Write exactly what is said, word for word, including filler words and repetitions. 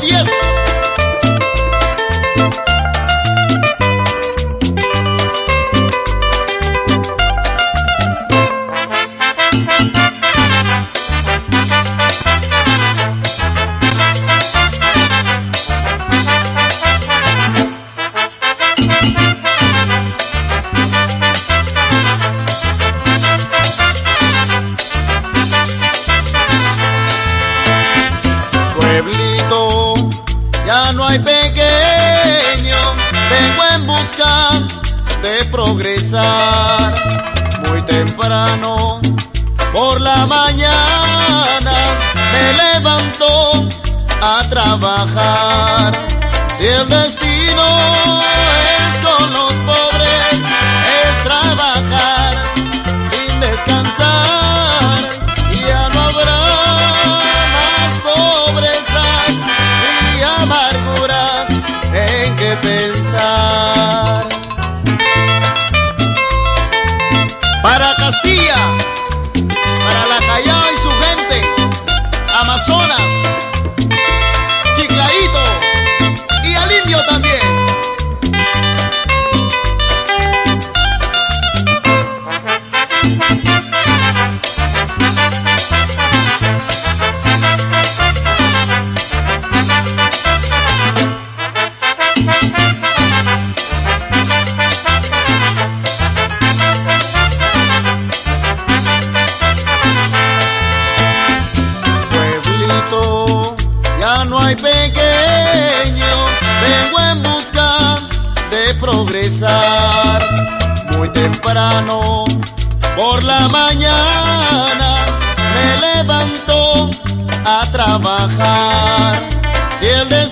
diez. Pueblito, ya no hay pequeño, vengo en busca de progresar. Muy temprano, por la mañana, me levanto a trabajar. Si el destino es con los pobres, es trabajar sin descansar, y ya no habrá amarguras en que pensar. Para Castilla, para la Callao y su gente, Amazonas, Chiclaito y al indio también. Ya no hay pequeño, vengo en busca de progresar. Muy temprano, por la mañana, me levanto a trabajar. Si el